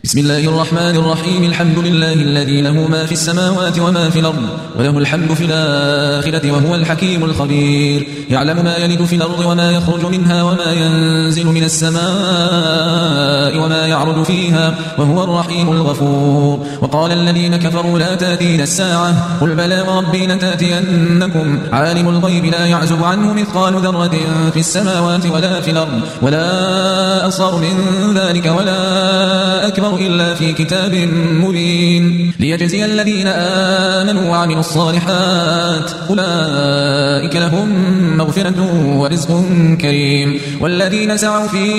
بسم الله الرحمن الرحيم. الحمد لله الذي له ما في السماوات وما في الأرض وله الحمد في الآخرة وهو الحكيم الخبير. يعلم ما يلد في الأرض وما يخرج منها وما ينزل من السماء وما يعرج فيها وهو الرحيم الغفور. وقال الذين كفروا لا تأتينا الساعة قل بلى وربي لتأتينكم عالم الغيب لا يعزب عنه مثقال ذرة في السماوات ولا في الأرض ولا أصغر من ذلك ولا أكبر إلا في كتاب مبين ليجزي الذين آمنوا وعملوا الصالحات أولئك لهم مغفرة ورزق كريم. والذين سعوا في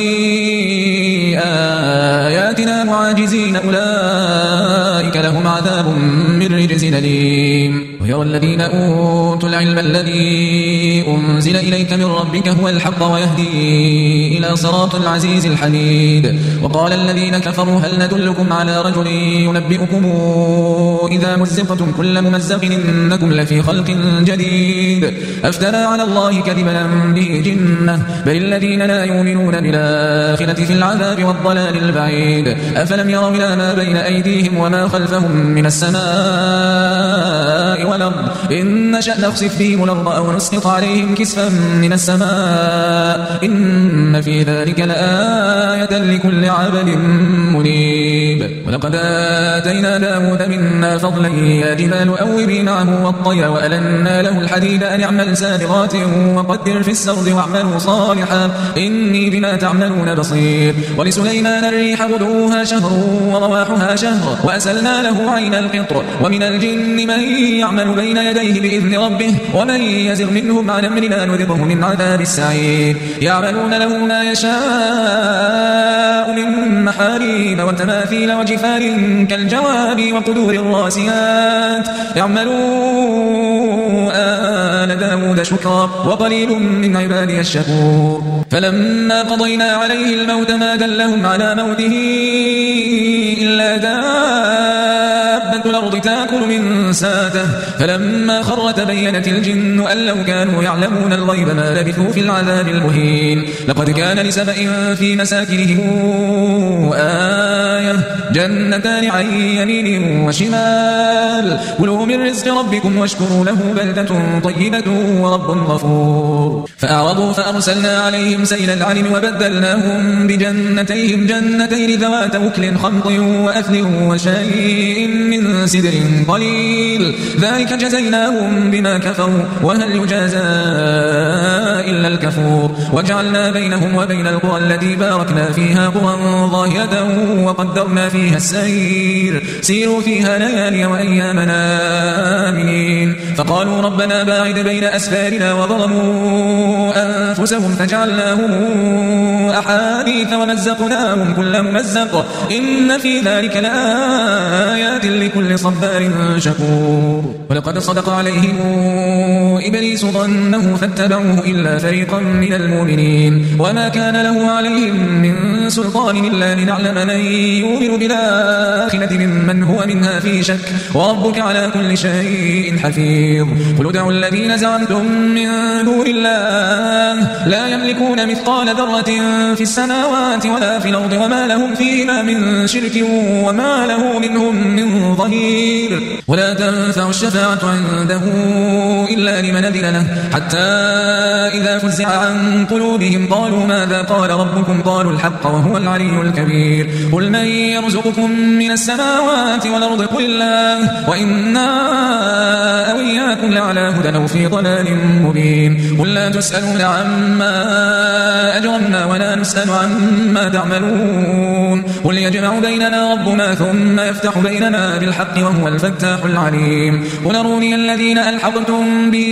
آياتنا معاجزين أولئك لهم عذاب من رجز أليم. ويرى الذين أوتوا العلم الذي أنزل إليك من ربك هو الحق ويهدي إلى صراط العزيز الحميد. وقال الذين كفروا هل ندلكم على رجل ينبئكم إذا مزقتم كل ممزق إنكم لفي خلق جديد أفترى على الله كذبا به جنة بل الذين لا يؤمنون بالآخرة في العذاب والضلال البعيد. أفلم يروا إلى ما بين أيديهم وما خلفهم من السماء والأرض إن نشأ نخسف بهم الأرض أو نسقط عليهم كسفا من السماء إن في ذلك لآية لكل عبد منيب. ولقد آتينا داود منا فضلا يا جبال أوبي معه والطير وألنا له الحديد أن اعمل سابغات وقدر في السرد واعملوا صالحا إني بما تعملون بصير. ولسليمان الريح غدوها شهر ورواحها شهر وأسلنا له عين القطر ومن الجن من يعمل بين يديه بإذن ربه ومن يزغ منهم عن أمرنا نذقه من عذاب السعير. يعملون له ما يشاء من محاريب وتماثيل وجفار كالجواب وقدور الراسيات اعملوا آل داود شكرا وقليل من عبادي الشكور. فلما قضينا عليه الموت ما دلهم على موته إلا دابة الأرض تأكل من ساته فلما خر تبينت الجن أن لو كانوا يعلمون الغيب ما لبثوا في العذاب المهين. لقد كان لسبأ في مساكنهم آية جنتان عن يمين وشمال كلوا من رزق ربكم واشكروا له بلدة طيبة ورب غفور. فأعرضوا فأرسلنا عليهم سيل العلم وبدلناهم بجنتيهم جنتين ذوات أكل خمط وأثل وشيء من سدر قليل ذلك جزيناهم بما كفروا وهل يجازى إلا الكفور. وجعلنا بينهم وبين القرى التي باركنا فيها قرى ظاهرة وقدرنا فيها السير سيروا فيها ليالي وأيامنا آمنين. فقالوا ربنا باعد بين أسفارنا وظلموا أنفسهم فجعلناهم أحاديث ومزقناهم كل ممزق إن في ذلك لآيات لكل صبار شكور. ولقد صدق عليهم إبليس ظنه فاتبعوه إلا فريقا من المؤمنين وما كان له عليهم من سلطان إلا لنعلم من يؤمن بالآخرة ممن هو منها في شك وربك على كل شيء حفيظ. قل ادعوا الذين زعمتم من دون الله لا يملكون مثقال ذرة في السماوات ولا في الأرض وما لهم فيما من شرك وما له منهم من ظهير. ولا تنفع الشفاعة عنده إلا لمن أذن له حتى إذا فزع عن قلوبهم قالوا ماذا قال ربكم قالوا الحق وهو العلي الكبير. قل من يرزقكم من السماوات والأرض قل الله وإنا أو إياكم لعلى هدى أو في ضلال مبين. قل لا تسألون عما أجرمنا ولا نسأل عما تعملون قل يجمع بيننا ربنا ثم يفتح بيننا بالحق وهو الفتاح العليم. قل أروني الذين ألحقتم به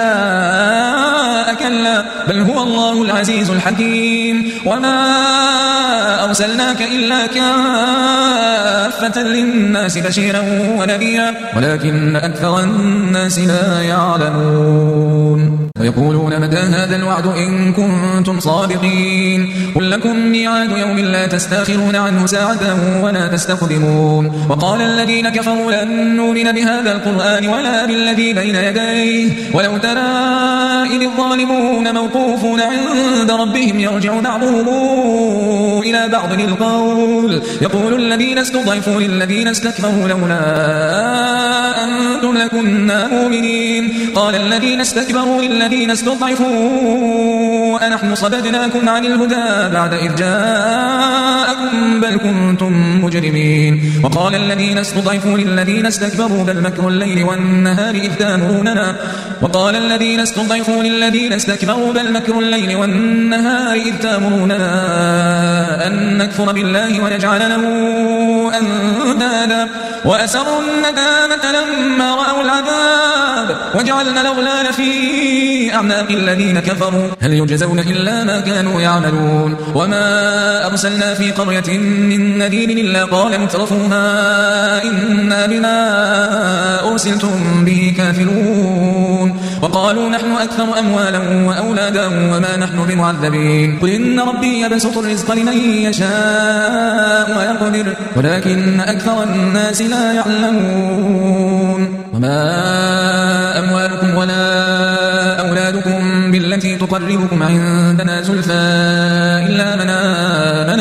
شركاء كلا بل هو الله العزيز الحكيم. وما أرسلناك إلا كافة كافة للناس بشيرا ونذيرا ولكن أكثر الناس لا يعلمون ويقولون متى هذا الوعد إن كنتم صادقين قل لكم ميعاد يوم لا تستأخرون عنه ساعة ولا تستقدمون وقال الذين كفروا لن نؤمن بهذا القرآن ولا بالذي بين يديه ولو ترى إذ الظالمون موقوفون عند ربهم يرجع بعضهم إلى بعض القول يقول الذين استضعفوا للذين استكبروا لولا أنتم لكنا مؤمنين قال الذين استكبروا للذين استضعفوا أنحن صددناكم عن الهدى بعد إذ جاءكم بل كنتم مجرمين وقال الذين استضعفوا للذين استكبروا بل مكر الليل والنهار إذ تأمروننا وقال الذين استضعفوا للذين استكبروا بل مكر الليل والنهار إذ تأمروننا أن نكفر بالله ونجعل له أندادا وأسروا الندامة لما رأوا العذاب وجعلنا الأغلال في أعناق الذين كفروا هل يجزون إلا ما كانوا يعملون وما أرسلنا في قرية من نذير إلا قال مترفوها إنا بما أرسلتم به كافرون وقالوا نحن أكثر أموالا وأولادا وما نحن بمعذبين قل إن ربي يبسط الرزق لمن يشاء ويقدر ولكن أكثر الناس لا يعلمون وما أموالكم ولا أولادكم بالتي تقربكم عندنا زلفى إلا من آمن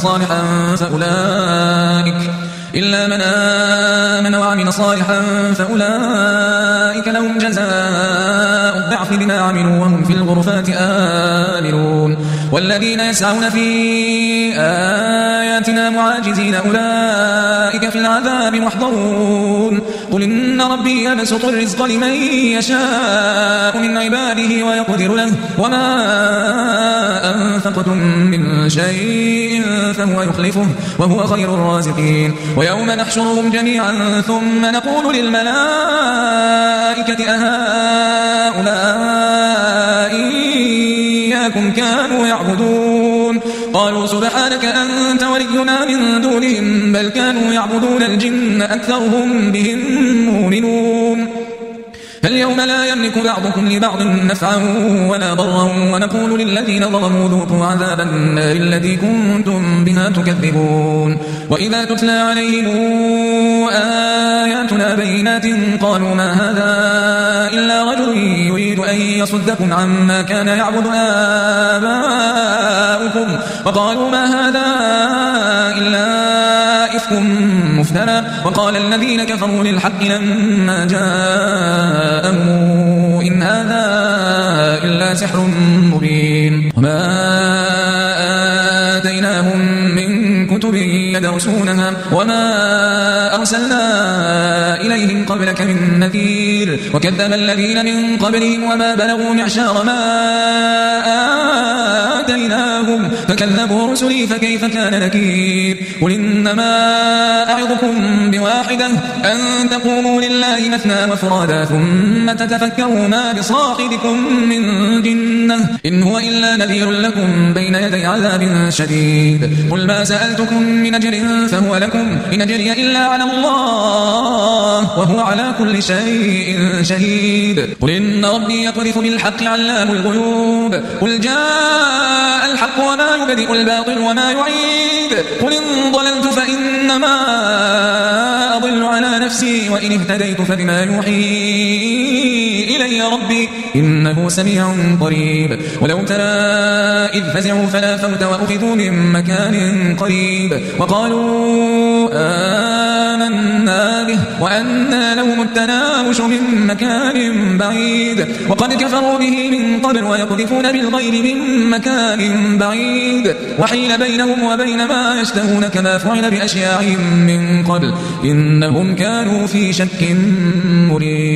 وعمل صالحا فأولئك لهم جزاء الضعف بما عملوا وهم في الغرفات آمنون والذين يسعون في آياتنا معاجزين أولئك في العذاب محضرون قل إن ربي يبسط الرزق لمن يشاء من عباده ويقدر له وما أنفقتم من شيء فهو يخلفه وهو خير الرازقين ويوم نحشرهم جميعا ثم نقول للملائكة أهؤلاء إياكم كانوا يعبدون قالوا سبحانك أنت ولينا من دونهم بل كانوا يعبدون الجن أكثرهم بهم مؤمنون فاليوم لا يملك بعضكم لبعض نفعا ولا ضرا ونقول للذين ظلموا ذوقوا عذاب النار الذي كنتم بها تكذبون وإذا تتلى عليهم آياتنا بينات قالوا ما هذا إلا رجل يريد أن يصدكم عما كان يعبد آباؤكم وقالوا ما هذا إلا إفك مفترى وقال الذين كفروا للحق لما جاءهم إن هذا إلا سحر مبين وما آتيناهم من كتب يدرسونها وما أرسلنا إليهم قبلك من نذير وكذب الذين من قبلهم وما بلغوا معشار ما آتيناهم فكذبوا رسلي فكيف كان نكير قل إنما أعظكم بواحدة أن تقوموا لله مثنى وفرادا ثم تتفكروا ما بصاحبكم من جنة إن هو إلا نذير لكم بين يدي عذاب شديد قل ما سألتكم من أجر فهو لكم إن أجري إلا على الله وهو على كل شيء شهيد قل إن ربي يقذف بالحق علام الغيوب قل جاء الحق وما يبدئ الباطل وما يعيد قل إن ضللت فإنما أضل على نفسي وإن اهتديت فبما يوحي إلي ربي إنه سميع قريب ولو ترى إذ فزعوا فلا فوت وأخذوا من مكان قريب وقالوا آمنا به وأنى لهم التناوش من مكان بعيد وقد كفروا به من قبل ويقذفون بالغير من مكان بعيد وحيل بينهم وبين ما يشتهون كما فعل بأشياعهم من قبل إنهم كانوا في شك مريب